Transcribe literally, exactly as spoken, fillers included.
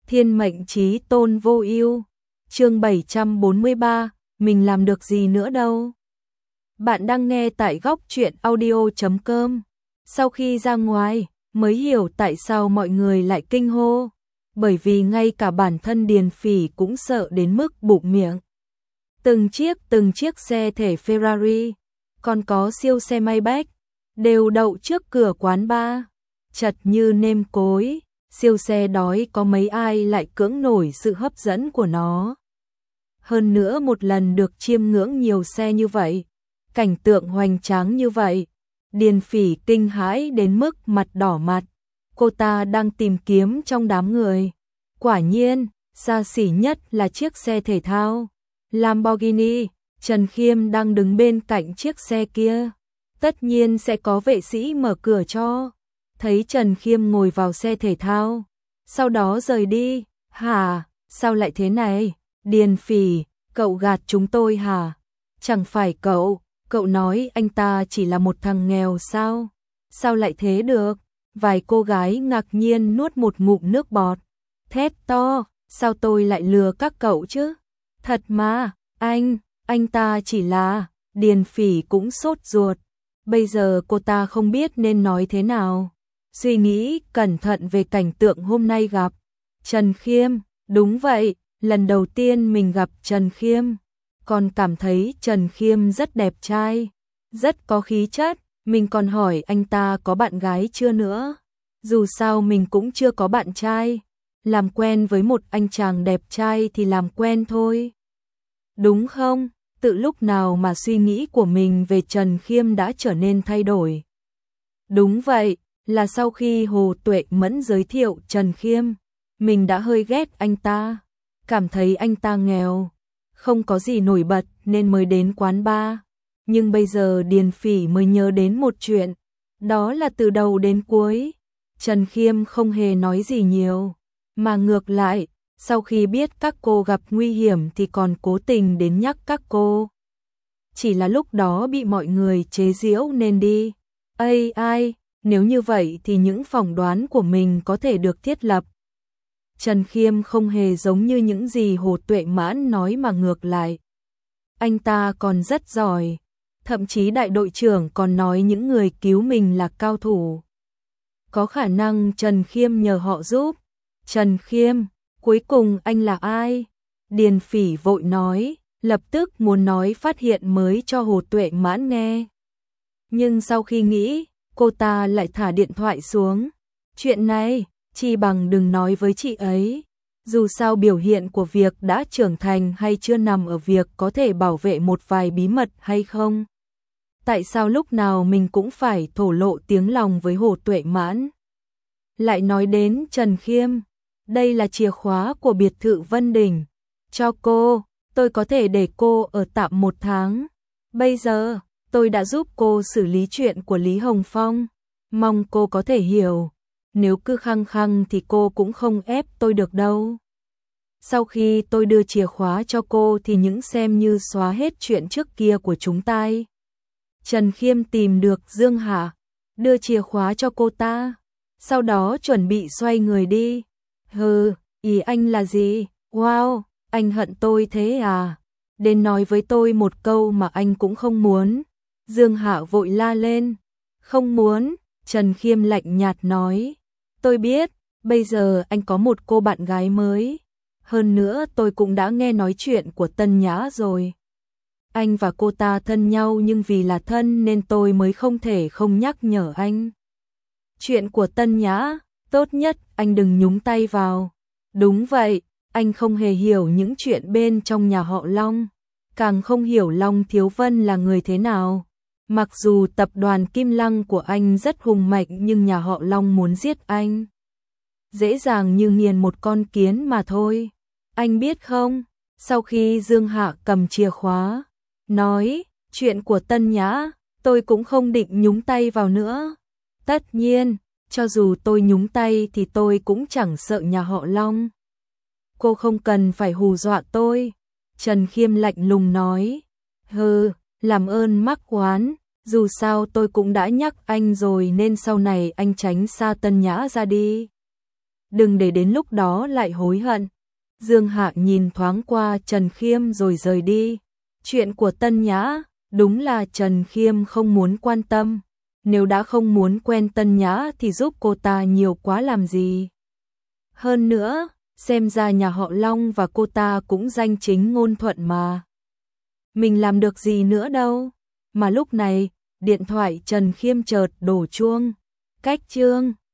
Thiên mệnh chí tôn vô ưu. Chương bảy trăm bốn mươi ba, mình làm được gì nữa đâu. Bạn đang nghe tại góc truyện audio chấm com. Sau khi ra ngoài, mới hiểu tại sao mọi người lại kinh hô, bởi vì ngay cả bản thân Điền Phỉ cũng sợ đến mức bụng miệng. Từng chiếc từng chiếc xe thể Ferrari, còn có siêu xe Maybach, đều đậu trước cửa quán bar, chật như nêm cối. Siêu xe đói có mấy ai lại cưỡng nổi sự hấp dẫn của nó. Hơn nữa một lần được chiêm ngưỡng nhiều xe như vậy, cảnh tượng hoành tráng như vậy, Điền Phỉ kinh hãi đến mức mặt đỏ mặt. Cô ta đang tìm kiếm trong đám người. Quả nhiên, xa xỉ nhất là chiếc xe thể thao Lamborghini. Trần Khiêm đang đứng bên cạnh chiếc xe kia. Tất nhiên sẽ có vệ sĩ mở cửa cho. Thấy Trần Khiêm ngồi vào xe thể thao, sau đó rời đi. Hả, sao lại thế này? Điền Phỉ, cậu gạt chúng tôi hả? Chẳng phải cậu, cậu nói anh ta chỉ là một thằng nghèo sao? Sao lại thế được? Vài cô gái ngạc nhiên nuốt một ngụm nước bọt, thét to, sao tôi lại lừa các cậu chứ? Thật mà, anh, anh ta chỉ là... Điền Phỉ cũng sốt ruột, bây giờ cô ta không biết nên nói thế nào. Suy nghĩ cẩn thận về cảnh tượng hôm nay gặp Trần Khiêm. Đúng vậy, lần đầu tiên mình gặp Trần Khiêm, còn cảm thấy Trần Khiêm rất đẹp trai, rất có khí chất. Mình còn hỏi anh ta có bạn gái chưa nữa. Dù sao mình cũng chưa có bạn trai, làm quen với một anh chàng đẹp trai thì làm quen thôi. Đúng không? Từ lúc nào mà suy nghĩ của mình về Trần Khiêm đã trở nên thay đổi? Đúng vậy, là sau khi Hồ Tuệ Mẫn giới thiệu Trần Khiêm, mình đã hơi ghét anh ta, cảm thấy anh ta nghèo, không có gì nổi bật nên mới đến quán bar. Nhưng bây giờ Điền Phỉ mới nhớ đến một chuyện, đó là từ đầu đến cuối, Trần Khiêm không hề nói gì nhiều, mà ngược lại, sau khi biết các cô gặp nguy hiểm thì còn cố tình đến nhắc các cô. Chỉ là lúc đó bị mọi người chế giễu nên đi. Ây ai, nếu như vậy thì những phỏng đoán của mình có thể được thiết lập. Trần Khiêm không hề giống như những gì Hồ Tuệ Mãn nói mà ngược lại. Anh ta còn rất giỏi, thậm chí đại đội trưởng còn nói những người cứu mình là cao thủ. Có khả năng Trần Khiêm nhờ họ giúp. Trần Khiêm, cuối cùng anh là ai? Điền Phỉ vội nói, lập tức muốn nói phát hiện mới cho Hồ Tuệ Mãn nghe. Nhưng sau khi nghĩ, cô ta lại thả điện thoại xuống. Chuyện này, chi bằng đừng nói với chị ấy. Dù sao biểu hiện của việc đã trưởng thành hay chưa nằm ở việc có thể bảo vệ một vài bí mật hay không. Tại sao lúc nào mình cũng phải thổ lộ tiếng lòng với Hồ Tuệ Mãn? Lại nói đến Trần Khiêm, đây là chìa khóa của biệt thự Vân Đình. Cho cô, tôi có thể để cô ở tạm một tháng. Bây giờ, tôi đã giúp cô xử lý chuyện của Lý Hồng Phong. Mong cô có thể hiểu, nếu cứ khăng khăng thì cô cũng không ép tôi được đâu. Sau khi tôi đưa chìa khóa cho cô thì những xem như xóa hết chuyện trước kia của chúng ta. Trần Khiêm tìm được Dương Hạ, đưa chìa khóa cho cô ta, sau đó chuẩn bị xoay người đi. Hừ, ý anh là gì? Wow, anh hận tôi thế à? Đến nói với tôi một câu mà anh cũng không muốn. Dương Hạ vội la lên. Không muốn, Trần Khiêm lạnh nhạt nói. Tôi biết, bây giờ anh có một cô bạn gái mới. Hơn nữa tôi cũng đã nghe nói chuyện của Tân Nhã rồi. Anh và cô ta thân nhau nhưng vì là thân nên tôi mới không thể không nhắc nhở anh. Chuyện của Tân Nhã, tốt nhất anh đừng nhúng tay vào. Đúng vậy, anh không hề hiểu những chuyện bên trong nhà họ Long, càng không hiểu Long Thiếu Vân là người thế nào. Mặc dù tập đoàn Kim Lăng của anh rất hùng mạnh nhưng nhà họ Long muốn giết anh dễ dàng như nghiền một con kiến mà thôi. Anh biết không, sau khi Dương Hạ cầm chìa khóa, nói, chuyện của Tân Nhã, tôi cũng không định nhúng tay vào nữa. Tất nhiên, cho dù tôi nhúng tay thì tôi cũng chẳng sợ nhà họ Long. Cô không cần phải hù dọa tôi. Trần Khiêm lạnh lùng nói. Hừ, làm ơn mắc oán, dù sao tôi cũng đã nhắc anh rồi nên sau này anh tránh xa Tân Nhã ra đi. đừng để đến lúc đó lại hối hận. Dương Hạ nhìn thoáng qua Trần Khiêm rồi rời đi. Chuyện của Tân Nhã, đúng là Trần Khiêm không muốn quan tâm. Nếu đã không muốn quen Tân Nhã thì giúp cô ta nhiều quá làm gì. Hơn nữa, xem ra nhà họ Long và cô ta cũng danh chính ngôn thuận mà. Mình làm được gì nữa đâu. Mà lúc này, điện thoại Trần Khiêm chợt đổ chuông. Cách chương